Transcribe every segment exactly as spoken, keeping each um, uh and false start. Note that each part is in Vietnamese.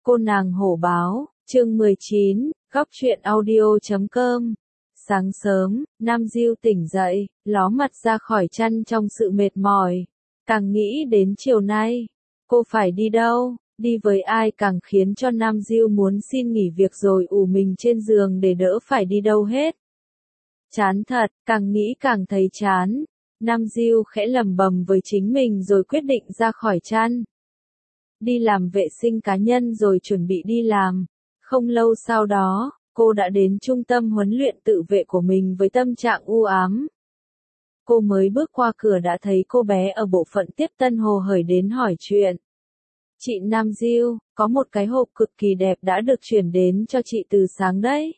Cô nàng hổ báo, chương mười chín, góc truyện audio chấm com. Sáng sớm, Nam Diêu tỉnh dậy, ló mặt ra khỏi chăn trong sự mệt mỏi. Càng nghĩ đến chiều nay, cô phải đi đâu, đi với ai càng khiến cho Nam Diêu muốn xin nghỉ việc rồi ủ mình trên giường để đỡ phải đi đâu hết. Chán thật, càng nghĩ càng thấy chán. Nam Diêu khẽ lẩm bẩm với chính mình rồi quyết định ra khỏi chăn. Đi làm vệ sinh cá nhân rồi chuẩn bị đi làm. Không lâu sau đó, cô đã đến trung tâm huấn luyện tự vệ của mình với tâm trạng u ám. Cô mới bước qua cửa đã thấy cô bé ở bộ phận tiếp tân hồ hởi đến hỏi chuyện. Chị Nam Diêu, có một cái hộp cực kỳ đẹp đã được chuyển đến cho chị từ sáng đấy.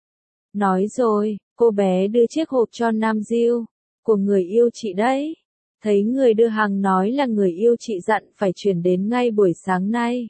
Nói rồi, cô bé đưa chiếc hộp cho Nam Diêu. Của người yêu chị đấy. Thấy người đưa hàng nói là người yêu chị dặn phải chuyển đến ngay buổi sáng nay.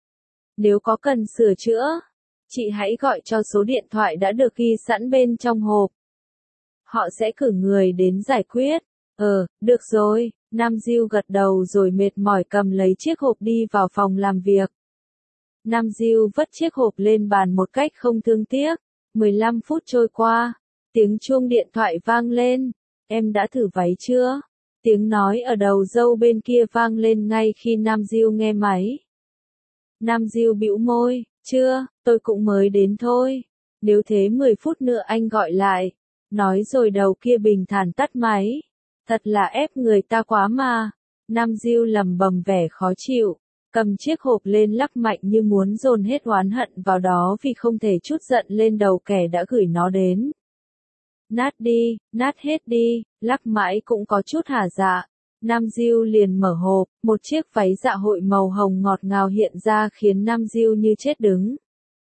Nếu có cần sửa chữa, chị hãy gọi cho số điện thoại đã được ghi sẵn bên trong hộp. Họ sẽ cử người đến giải quyết. Ờ, được rồi, Nam Diêu gật đầu rồi mệt mỏi cầm lấy chiếc hộp đi vào phòng làm việc. Nam Diêu vất chiếc hộp lên bàn một cách không thương tiếc. mười lăm phút trôi qua, tiếng chuông điện thoại vang lên. Em đã thử váy chưa? Tiếng nói ở đầu dâu bên kia vang lên ngay khi Nam Diêu nghe máy. Nam Diêu bĩu môi, chưa, tôi cũng mới đến thôi. Nếu thế mười phút nữa anh gọi lại. Nói rồi đầu kia bình thản tắt máy. Thật là ép người ta quá mà. Nam Diêu lẩm bẩm vẻ khó chịu. Cầm chiếc hộp lên lắc mạnh như muốn dồn hết oán hận vào đó vì không thể trút giận lên đầu kẻ đã gửi nó đến. Nát đi, nát hết đi, lắc mãi cũng có chút hả dạ. Nam Diêu liền mở hộp, một chiếc váy dạ hội màu hồng ngọt ngào hiện ra khiến Nam Diêu như chết đứng.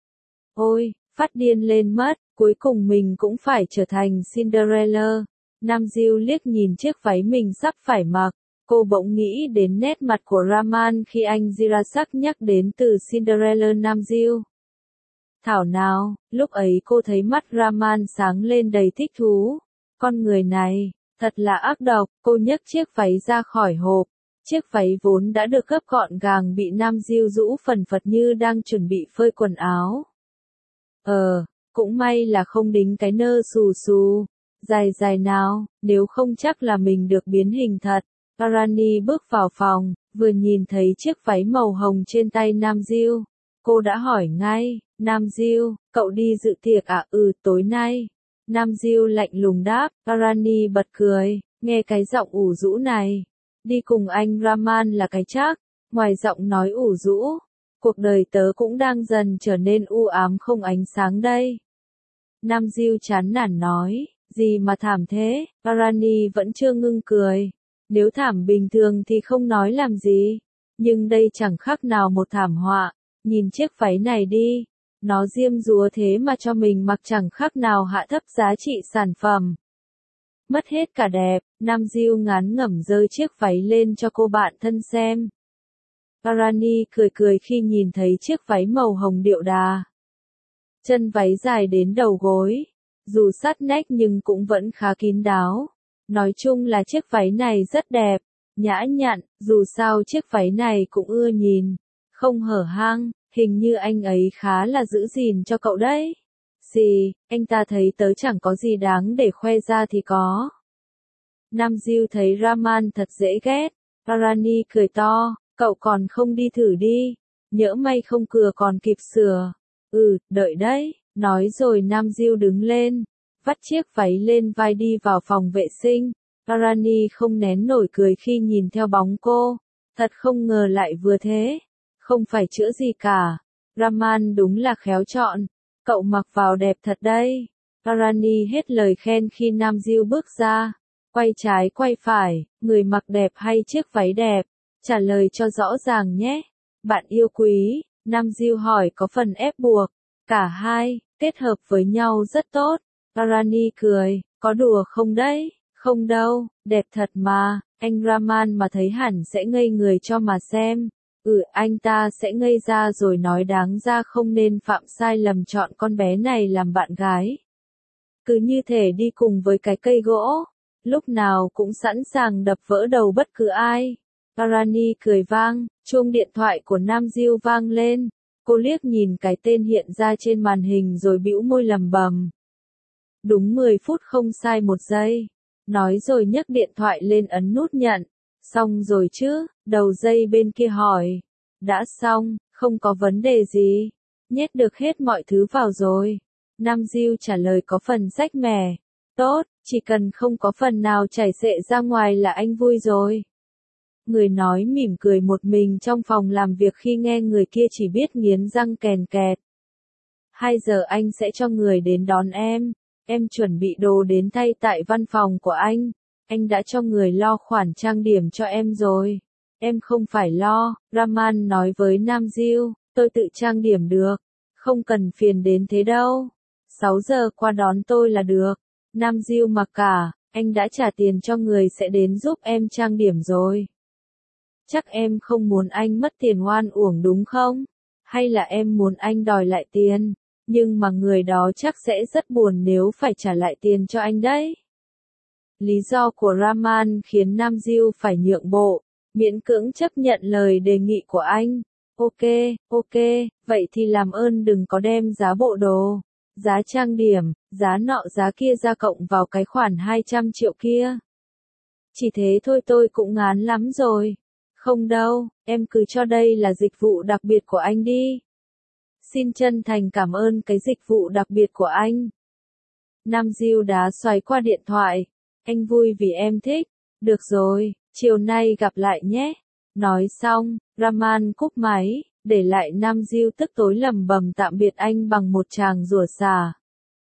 Ôi, phát điên lên mất, cuối cùng mình cũng phải trở thành Cinderella. Nam Diêu liếc nhìn chiếc váy mình sắp phải mặc, cô bỗng nghĩ đến nét mặt của Rahman khi anh Jirasak nhắc đến từ Cinderella Nam Diêu. Thảo nào, lúc ấy cô thấy mắt Rahman sáng lên đầy thích thú. Con người này, thật là ác độc, cô nhấc chiếc váy ra khỏi hộp. Chiếc váy vốn đã được gấp gọn gàng bị Nam Diêu rũ phần phật như đang chuẩn bị phơi quần áo. Ờ, cũng may là không đính cái nơ xù xù. Dài dài nào, nếu không chắc là mình được biến hình thật. Arani bước vào phòng, vừa nhìn thấy chiếc váy màu hồng trên tay Nam Diêu. Cô đã hỏi ngay, Nam Diêu, cậu đi dự tiệc à? Ừ, tối nay. Nam Diêu lạnh lùng đáp, Arani bật cười, nghe cái giọng ủ rũ này. Đi cùng anh Rahman là cái chắc, ngoài giọng nói ủ rũ, cuộc đời tớ cũng đang dần trở nên u ám không ánh sáng đây. Nam Diêu chán nản nói, gì mà thảm thế, Arani vẫn chưa ngưng cười. Nếu thảm bình thường thì không nói làm gì, nhưng đây chẳng khác nào một thảm họa. Nhìn chiếc váy này đi, nó diêm dúa thế mà cho mình mặc chẳng khác nào hạ thấp giá trị sản phẩm. Mất hết cả đẹp, Nam Diêu ngán ngẩm giơ chiếc váy lên cho cô bạn thân xem. Arani cười cười khi nhìn thấy chiếc váy màu hồng điệu đà. Chân váy dài đến đầu gối, dù sát nách nhưng cũng vẫn khá kín đáo. Nói chung là chiếc váy này rất đẹp, nhã nhặn, dù sao chiếc váy này cũng ưa nhìn. Không hở hang, hình như anh ấy khá là giữ gìn cho cậu đấy. Gì, anh ta thấy tớ chẳng có gì đáng để khoe ra thì có. Nam Diêu thấy Rahman thật dễ ghét. Arani cười to, cậu còn không đi thử đi. Nhỡ may không cừa còn kịp sửa. Ừ, đợi đấy. Nói rồi Nam Diêu đứng lên, vắt chiếc váy lên vai đi vào phòng vệ sinh. Arani không nén nổi cười khi nhìn theo bóng cô. Thật không ngờ lại vừa thế. Không phải chữa gì cả. Rahman đúng là khéo chọn. Cậu mặc vào đẹp thật đây. Arani hết lời khen khi Nam Diêu bước ra. Quay trái quay phải, người mặc đẹp hay chiếc váy đẹp? Trả lời cho rõ ràng nhé. Bạn yêu quý, Nam Diêu hỏi có phần ép buộc. Cả hai, kết hợp với nhau rất tốt. Arani cười, có đùa không đấy? Không đâu, đẹp thật mà. Anh Rahman mà thấy hẳn sẽ ngây người cho mà xem. Ừ, anh ta sẽ ngây ra rồi nói đáng ra không nên phạm sai lầm chọn con bé này làm bạn gái. Cứ như thể đi cùng với cái cây gỗ, lúc nào cũng sẵn sàng đập vỡ đầu bất cứ ai. Arani cười vang, chuông điện thoại của Nam Diêu vang lên. Cô liếc nhìn cái tên hiện ra trên màn hình rồi bĩu môi lầm bầm. Đúng mười phút không sai một giây. Nói rồi nhấc điện thoại lên ấn nút nhận. Xong rồi chứ, đầu dây bên kia hỏi. Đã xong, không có vấn đề gì. Nhét được hết mọi thứ vào rồi. Nam Diêu trả lời có phần rách mẻ. Tốt, chỉ cần không có phần nào chảy xệ ra ngoài là anh vui rồi. Người nói mỉm cười một mình trong phòng làm việc khi nghe người kia chỉ biết nghiến răng kèn kẹt. Hai giờ anh sẽ cho người đến đón em. Em chuẩn bị đồ đến thay tại văn phòng của anh. Anh đã cho người lo khoản trang điểm cho em rồi. Em không phải lo, Raman nói với Nam Diêu, tôi tự trang điểm được. Không cần phiền đến thế đâu. Sáu giờ qua đón tôi là được. Nam Diêu mặc cả, anh đã trả tiền cho người sẽ đến giúp em trang điểm rồi. Chắc em không muốn anh mất tiền oan uổng đúng không? Hay là em muốn anh đòi lại tiền? Nhưng mà người đó chắc sẽ rất buồn nếu phải trả lại tiền cho anh đấy. Lý do của Raman khiến Nam Diêu phải nhượng bộ, miễn cưỡng chấp nhận lời đề nghị của anh. Ok, ok, vậy thì làm ơn đừng có đem giá bộ đồ, giá trang điểm, giá nọ giá kia ra cộng vào cái khoản hai trăm triệu kia. Chỉ thế thôi tôi cũng ngán lắm rồi. Không đâu, em cứ cho đây là dịch vụ đặc biệt của anh đi. Xin chân thành cảm ơn cái dịch vụ đặc biệt của anh. Nam Diêu đá xoáy qua điện thoại. Anh vui vì em thích. Được rồi, chiều nay gặp lại nhé. Nói xong, Raman cúp máy, để lại Nam Diêu tức tối lầm bầm tạm biệt anh bằng một tràng rủa xả.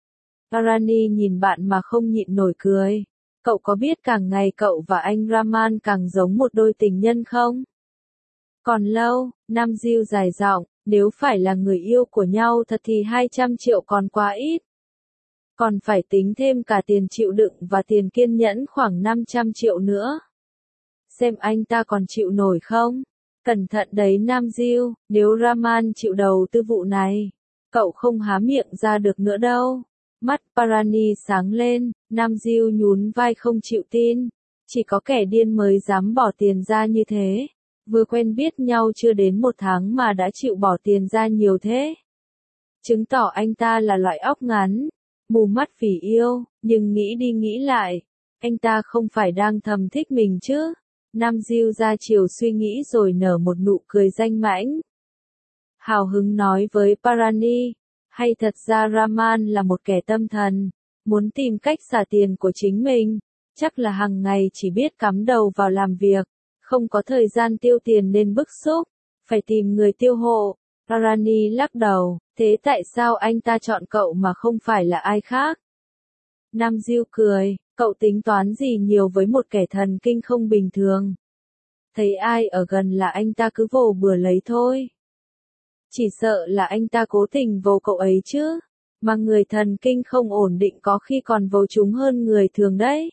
Parani nhìn bạn mà không nhịn nổi cười. Cậu có biết càng ngày cậu và anh Raman càng giống một đôi tình nhân không? Còn lâu, Nam Diêu dài giọng, nếu phải là người yêu của nhau thật thì hai trăm triệu còn quá ít. Còn phải tính thêm cả tiền chịu đựng và tiền kiên nhẫn khoảng năm trăm triệu nữa. Xem anh ta còn chịu nổi không? Cẩn thận đấy Nam Diêu, nếu Raman chịu đầu tư vụ này, cậu không há miệng ra được nữa đâu. Mắt Parani sáng lên, Nam Diêu nhún vai không chịu tin. Chỉ có kẻ điên mới dám bỏ tiền ra như thế. Vừa quen biết nhau chưa đến một tháng mà đã chịu bỏ tiền ra nhiều thế. Chứng tỏ anh ta là loại óc ngắn, mù mắt vì yêu, nhưng nghĩ đi nghĩ lại, anh ta không phải đang thầm thích mình chứ. Nam Diêu ra chiều suy nghĩ rồi nở một nụ cười danh mãnh. Hào hứng nói với Parani, hay thật ra Raman là một kẻ tâm thần, muốn tìm cách xả tiền của chính mình, chắc là hàng ngày chỉ biết cắm đầu vào làm việc, không có thời gian tiêu tiền nên bức xúc, phải tìm người tiêu hộ. Parani lắc đầu, thế tại sao anh ta chọn cậu mà không phải là ai khác? Nam Diêu cười, cậu tính toán gì nhiều với một kẻ thần kinh không bình thường. Thấy ai ở gần là anh ta cứ vồ bừa lấy thôi. Chỉ sợ là anh ta cố tình vồ cậu ấy chứ, mà người thần kinh không ổn định có khi còn vồ chúng hơn người thường đấy.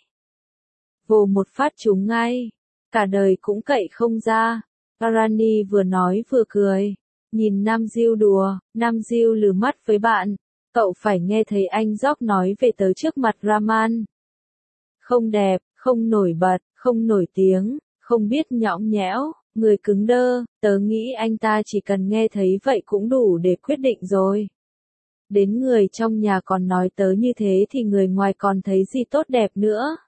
Vồ một phát chúng ngay, cả đời cũng cậy không ra. Parani vừa nói vừa cười, nhìn Nam Diêu đùa, Nam Diêu lừ mắt với bạn, cậu phải nghe thấy anh Jock nói về tớ trước mặt Raman. Không đẹp, không nổi bật, không nổi tiếng, không biết nhõng nhẽo, người cứng đơ, tớ nghĩ anh ta chỉ cần nghe thấy vậy cũng đủ để quyết định rồi. Đến người trong nhà còn nói tớ như thế thì người ngoài còn thấy gì tốt đẹp nữa.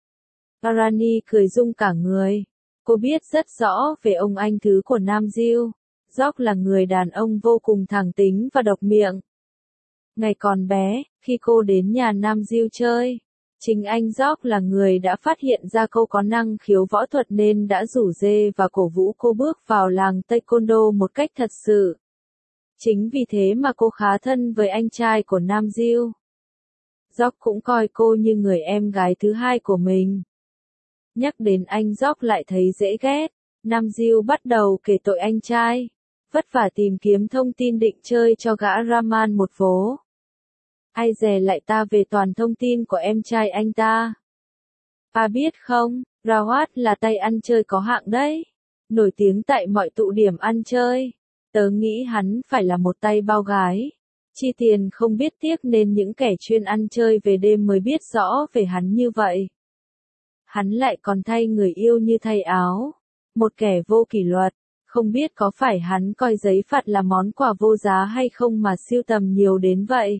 Parani cười rung cả người. Cô biết rất rõ về ông anh thứ của Nam Diêu. Jock là người đàn ông vô cùng thẳng tính và độc miệng. Ngày còn bé, khi cô đến nhà Nam Diêu chơi, chính anh Jock là người đã phát hiện ra cô có năng khiếu võ thuật nên đã rủ dê và cổ vũ cô bước vào làng Taekwondo một cách thật sự. Chính vì thế mà cô khá thân với anh trai của Nam Diêu. Jock cũng coi cô như người em gái thứ hai của mình. Nhắc đến anh Jock lại thấy dễ ghét. Nam Diêu bắt đầu kể tội anh trai, vất vả tìm kiếm thông tin định chơi cho gã Raman một vố. Ai dè lại ta về toàn thông tin của em trai anh ta. Ta biết không, Rawat là tay ăn chơi có hạng đấy. Nổi tiếng tại mọi tụ điểm ăn chơi. Tớ nghĩ hắn phải là một tay bao gái. Chi tiền không biết tiếc nên những kẻ chuyên ăn chơi về đêm mới biết rõ về hắn như vậy. Hắn lại còn thay người yêu như thay áo. Một kẻ vô kỷ luật, Không biết có phải hắn coi giấy phạt là món quà vô giá hay không mà sưu tầm nhiều đến vậy.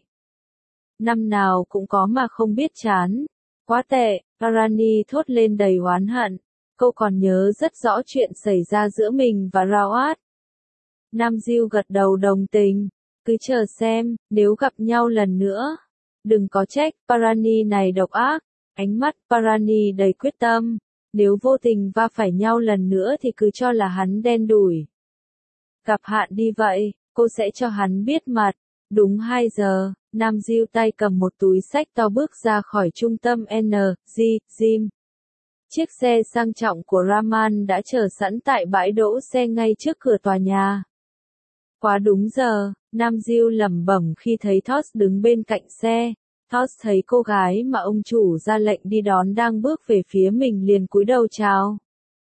Năm nào cũng có mà không biết chán. Quá tệ, Parani thốt lên đầy oán hận. Cô còn nhớ rất rõ chuyện xảy ra giữa mình và Rawat. Nam Diêu gật đầu đồng tình. Cứ chờ xem, nếu gặp nhau lần nữa. Đừng có trách, Parani này độc ác. Ánh mắt Parani đầy quyết tâm. Nếu vô tình va phải nhau lần nữa thì cứ cho là hắn đen đủi. Gặp hạn đi vậy, cô sẽ cho hắn biết mặt. Đúng hai giờ, Nam Diêu tay cầm một túi xách to bước ra khỏi trung tâm en giê Gym. Chiếc xe sang trọng của Raman đã chờ sẵn tại bãi đỗ xe ngay trước cửa tòa nhà. Quá đúng giờ, Nam Diêu lẩm bẩm khi thấy Thos đứng bên cạnh xe. Thos thấy cô gái mà ông chủ ra lệnh đi đón đang bước về phía mình liền cúi đầu chào.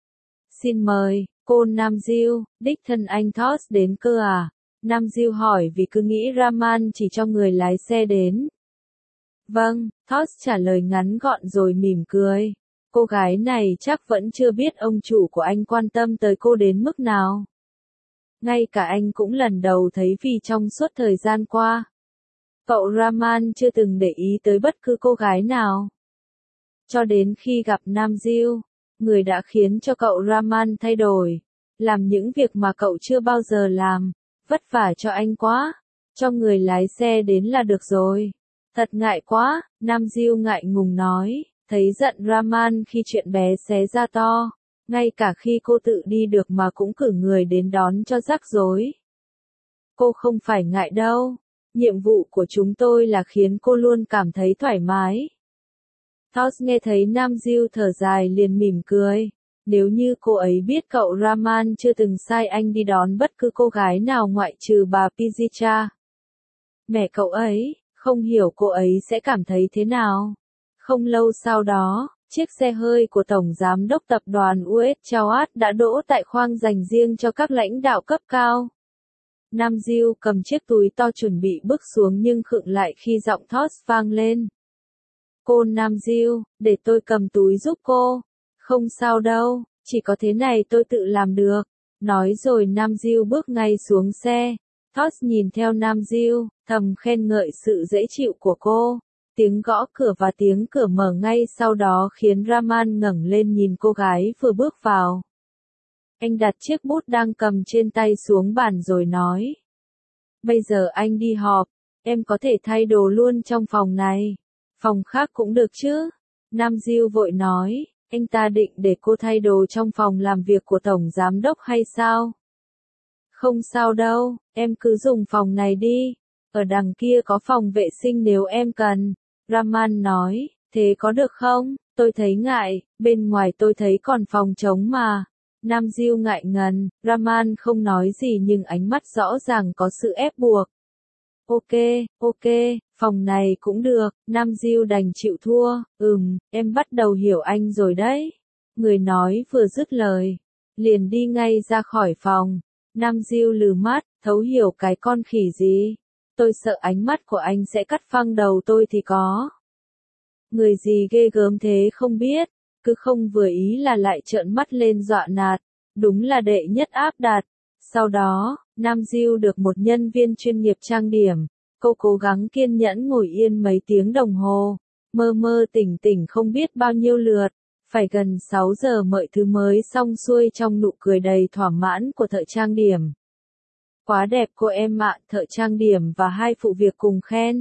Xin mời, cô Nam Diêu, đích thân anh Thos đến cơ à? Nam Diêu hỏi vì cứ nghĩ Raman chỉ cho người lái xe đến. Vâng, Thos trả lời ngắn gọn rồi mỉm cười. Cô gái này chắc vẫn chưa biết ông chủ của anh quan tâm tới cô đến mức nào. Ngay cả anh cũng lần đầu thấy vì trong suốt thời gian qua, cậu Raman chưa từng để ý tới bất cứ cô gái nào. Cho đến khi gặp Nam Diêu, người đã khiến cho cậu Raman thay đổi, làm những việc mà cậu chưa bao giờ làm. Vất vả cho anh quá, cho người lái xe đến là được rồi. Thật ngại quá, Nam Diêu ngại ngùng nói, thấy giận Raman khi chuyện bé xé ra to, ngay cả khi cô tự đi được mà cũng cử người đến đón cho rắc rối. Cô không phải ngại đâu, nhiệm vụ của chúng tôi là khiến cô luôn cảm thấy thoải mái. Thos nghe thấy Nam Diêu thở dài liền mỉm cười. Nếu như cô ấy biết cậu Raman chưa từng sai anh đi đón bất cứ cô gái nào ngoại trừ bà Pizzicha. Mẹ cậu ấy, không hiểu cô ấy sẽ cảm thấy thế nào. Không lâu sau đó, chiếc xe hơi của Tổng Giám đốc Tập đoàn u ét Chawat đã đỗ tại khoang dành riêng cho các lãnh đạo cấp cao. Nam Diêu cầm chiếc túi to chuẩn bị bước xuống nhưng khựng lại khi giọng Thos vang lên. Cô Nam Diêu, để tôi cầm túi giúp cô. Không sao đâu, chỉ có thế này tôi tự làm được. Nói rồi Nam Diêu bước ngay xuống xe. Thos nhìn theo Nam Diêu, thầm khen ngợi sự dễ chịu của cô. Tiếng gõ cửa và tiếng cửa mở ngay sau đó khiến Raman ngẩng lên nhìn cô gái vừa bước vào. Anh đặt chiếc bút đang cầm trên tay xuống bàn rồi nói. Bây giờ anh đi họp, em có thể thay đồ luôn trong phòng này. Phòng khác cũng được chứ? Nam Diêu vội nói. Anh ta định để cô thay đồ trong phòng làm việc của Tổng Giám đốc hay sao? Không sao đâu, em cứ dùng phòng này đi. Ở đằng kia có phòng vệ sinh nếu em cần. Raman nói, thế có được không? Tôi thấy ngại, bên ngoài tôi thấy còn phòng trống mà. Nam Diêu ngại ngần, Raman không nói gì nhưng ánh mắt rõ ràng có sự ép buộc. Ok, ok, phòng này cũng được, Nam Diêu đành chịu thua, ừm, em bắt đầu hiểu anh rồi đấy. Người nói vừa dứt lời, liền đi ngay ra khỏi phòng. Nam Diêu lừ mắt, thấu hiểu cái con khỉ gì. Tôi sợ ánh mắt của anh sẽ cắt phăng đầu tôi thì có. Người gì ghê gớm thế không biết, cứ không vừa ý là lại trợn mắt lên dọa nạt, đúng là đệ nhất áp đặt. Sau đó, Nam Diêu được một nhân viên chuyên nghiệp trang điểm, cô cố gắng kiên nhẫn ngồi yên mấy tiếng đồng hồ, mơ mơ tỉnh tỉnh không biết bao nhiêu lượt, phải gần sáu giờ mọi thứ mới xong xuôi trong nụ cười đầy thỏa mãn của thợ trang điểm. Quá đẹp cô em ạ, thợ trang điểm và hai phụ việc cùng khen.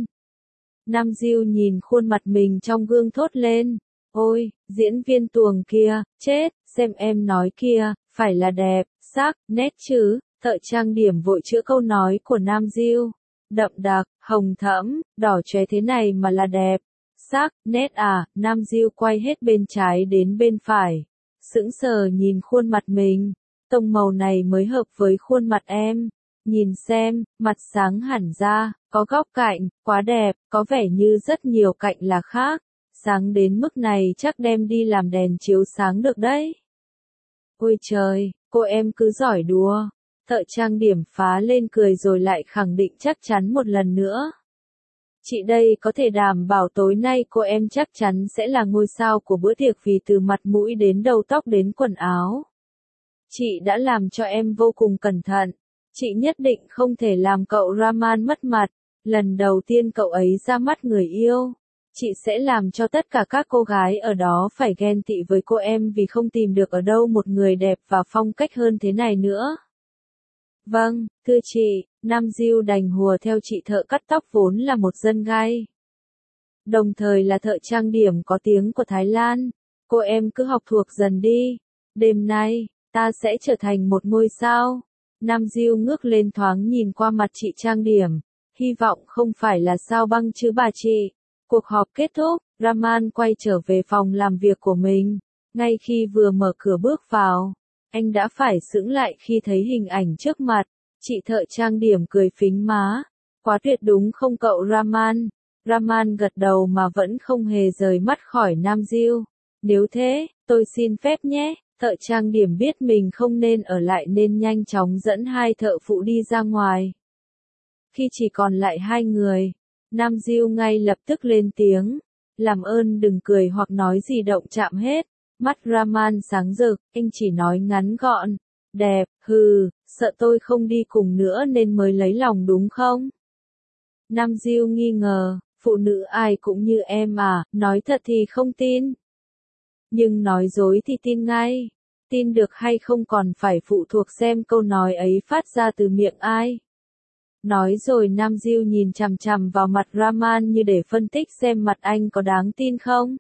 Nam Diêu nhìn khuôn mặt mình trong gương thốt lên, ôi, diễn viên tuồng kia, chết, xem em nói kia, phải là đẹp, sắc, nét chứ. Thợ trang điểm vội chữa câu nói của Nam Diêu. Đậm đặc, hồng thẫm, đỏ chóe thế này mà là đẹp. Sắc, nét à, Nam Diêu quay hết bên trái đến bên phải. Sững sờ nhìn khuôn mặt mình. Tông màu này mới hợp với khuôn mặt em. Nhìn xem, mặt sáng hẳn ra, có góc cạnh, quá đẹp, có vẻ như rất nhiều cạnh là khác. Sáng đến mức này chắc đem đi làm đèn chiếu sáng được đấy. Ôi trời, cô em cứ giỏi đùa. Thợ trang điểm phá lên cười rồi lại khẳng định chắc chắn một lần nữa. Chị đây có thể đảm bảo tối nay cô em chắc chắn sẽ là ngôi sao của bữa tiệc vì từ mặt mũi đến đầu tóc đến quần áo. Chị đã làm cho em vô cùng cẩn thận. Chị nhất định không thể làm cậu Rahman mất mặt. Lần đầu tiên cậu ấy ra mắt người yêu. Chị sẽ làm cho tất cả các cô gái ở đó phải ghen tị với cô em vì không tìm được ở đâu một người đẹp và phong cách hơn thế này nữa. Vâng, thưa chị, Nam Diêu đành hùa theo chị thợ cắt tóc vốn là một dân gai. Đồng thời là thợ trang điểm có tiếng của Thái Lan. Cô em cứ học thuộc dần đi. Đêm nay, ta sẽ trở thành một ngôi sao. Nam Diêu ngước lên thoáng nhìn qua mặt chị trang điểm. Hy vọng không phải là sao băng chứ bà chị. Cuộc họp kết thúc, Rahman quay trở về phòng làm việc của mình. Ngay khi vừa mở cửa bước vào, anh đã phải sững lại khi thấy hình ảnh trước mặt. Chị thợ trang điểm cười phính má. Quá tuyệt đúng không cậu Rahman? Rahman gật đầu mà vẫn không hề rời mắt khỏi Nam Diêu. Nếu thế, tôi xin phép nhé. Thợ trang điểm biết mình không nên ở lại nên nhanh chóng dẫn hai thợ phụ đi ra ngoài. Khi chỉ còn lại hai người, Nam Diêu ngay lập tức lên tiếng. Làm ơn đừng cười hoặc nói gì động chạm hết. Mắt Rahman sáng rực, anh chỉ nói ngắn gọn. Đẹp, hừ, sợ tôi không đi cùng nữa nên mới lấy lòng đúng không? Nam Diêu nghi ngờ, phụ nữ ai cũng như em à, nói thật thì không tin. Nhưng nói dối thì tin ngay. Tin được hay không còn phải phụ thuộc xem câu nói ấy phát ra từ miệng ai. Nói rồi Nam Diêu nhìn chằm chằm vào mặt Rahman như để phân tích xem mặt anh có đáng tin không.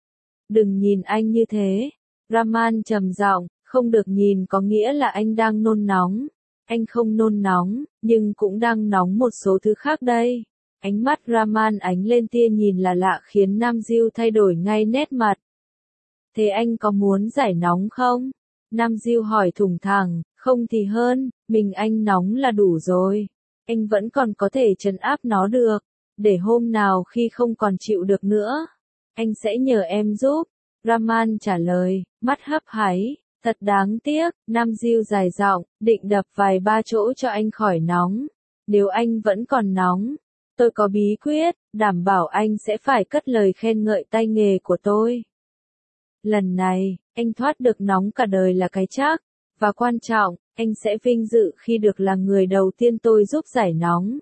Đừng nhìn anh như thế. Rahman trầm giọng, không được nhìn có nghĩa là anh đang nôn nóng. Anh không nôn nóng, nhưng cũng đang nóng một số thứ khác đây. Ánh mắt Rahman ánh lên tia nhìn là lạ khiến Nam Diêu thay đổi ngay nét mặt. Thế anh có muốn giải nóng không? Nam Diêu hỏi thủng thẳng, không thì hơn, mình anh nóng là đủ rồi. Anh vẫn còn có thể trấn áp nó được. Để hôm nào khi không còn chịu được nữa, anh sẽ nhờ em giúp. Rahman trả lời, mắt hấp háy. Thật đáng tiếc, Nam Diêu dài giọng, định đập vài ba chỗ cho anh khỏi nóng. Nếu anh vẫn còn nóng, tôi có bí quyết, đảm bảo anh sẽ phải cất lời khen ngợi tay nghề của tôi. Lần này, anh thoát được nóng cả đời là cái chắc, và quan trọng, anh sẽ vinh dự khi được là người đầu tiên tôi giúp giải nóng.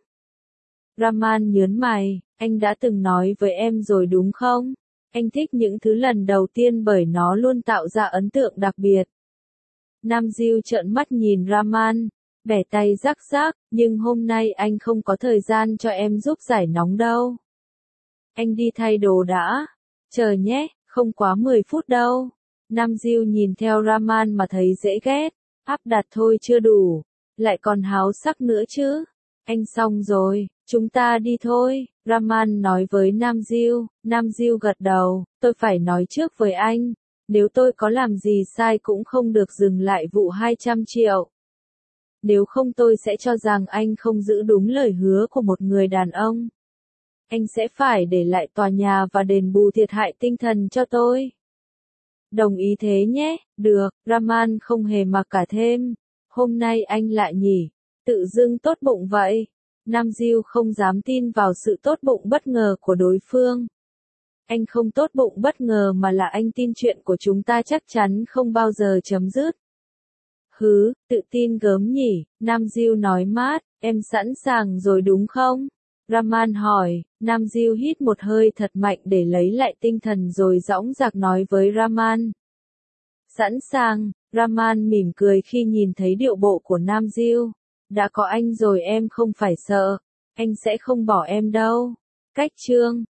Rahman nhớn mày, anh đã từng nói với em rồi đúng không? Anh thích những thứ lần đầu tiên bởi nó luôn tạo ra ấn tượng đặc biệt. Nam Diêu trợn mắt nhìn Rahman, bẻ tay rắc rắc, nhưng hôm nay anh không có thời gian cho em giúp giải nóng đâu. Anh đi thay đồ đã. Chờ nhé, không quá mười phút đâu. Nam Diêu nhìn theo Rahman mà thấy dễ ghét. Áp đặt thôi chưa đủ, lại còn háo sắc nữa chứ. Anh xong rồi, chúng ta đi thôi. Rahman nói với Nam Diêu. Nam Diêu gật đầu, tôi phải nói trước với anh. Nếu tôi có làm gì sai cũng không được dừng lại vụ hai trăm triệu. Nếu không tôi sẽ cho rằng anh không giữ đúng lời hứa của một người đàn ông. Anh sẽ phải để lại tòa nhà và đền bù thiệt hại tinh thần cho tôi. Đồng ý thế nhé, được, Rahman không hề mặc cả thêm. Hôm nay anh lại nhỉ, tự dưng tốt bụng vậy. Nam Diêu không dám tin vào sự tốt bụng bất ngờ của đối phương. Anh không tốt bụng bất ngờ mà là anh tin chuyện của chúng ta chắc chắn không bao giờ chấm dứt. Hứ, tự tin gớm nhỉ, Nam Diêu nói mát, em sẵn sàng rồi đúng không? Rahman hỏi, Nam Diêu hít một hơi thật mạnh để lấy lại tinh thần rồi dõng dạc nói với Rahman. Sẵn sàng, Rahman mỉm cười khi nhìn thấy điệu bộ của Nam Diêu. Đã có anh rồi em không phải sợ, anh sẽ không bỏ em đâu. Cách chương